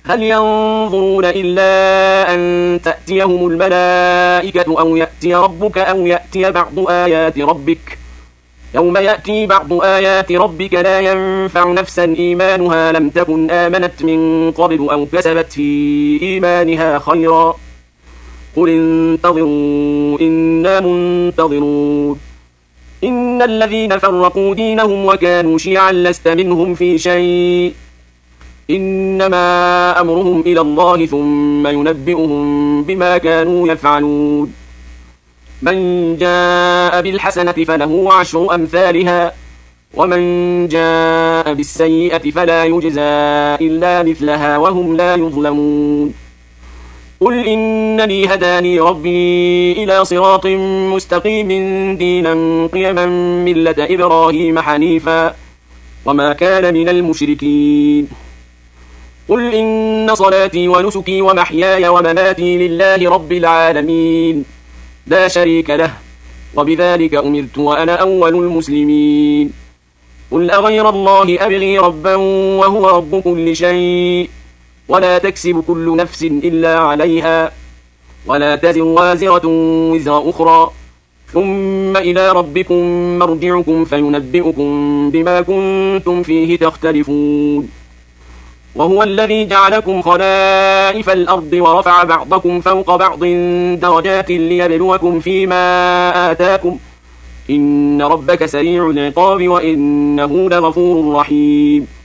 هل ينظرون إلا أن تأتيهم الملائكة أو يأتي ربك أو يأتي بعض آيات ربك يوم يأتي بعض آيات ربك لا ينفع نفسا إيمانها لم تكن آمنت من قبل أو كسبت في إيمانها خيرا قل انتظروا إنا منتظرون إن الذين فرقوا دينهم وكانوا شيعا لست منهم في شيء إنما أمرهم إلى الله ثم ينبئهم بما كانوا يفعلون من جاء بالحسنة فله 10 أمثالها ومن جاء بالسيئة فلا يجزى إلا مثلها وهم لا يظلمون قل إنني هداني ربي إلى صراط مستقيم دينا قيما ملة إبراهيم حنيفا وما كان من المشركين قل إن صلاتي ونسكي ومحياي ومماتي لله رب العالمين لا شريك له وبذلك أمرت وأنا أول المسلمين قل أغير الله أبغي ربا وهو رب كل شيء ولا تكسب كل نفس إلا عليها ولا تزر وازرة وزر أخرى ثم إلى ربكم مرجعكم فينبئكم بما كنتم فيه تختلفون وهو الذي جعلكم خلائف الأرض ورفع بعضكم فوق بعض درجات ليبلوكم فيما آتاكم إن ربك سريع العقاب وإنه لغفور رحيم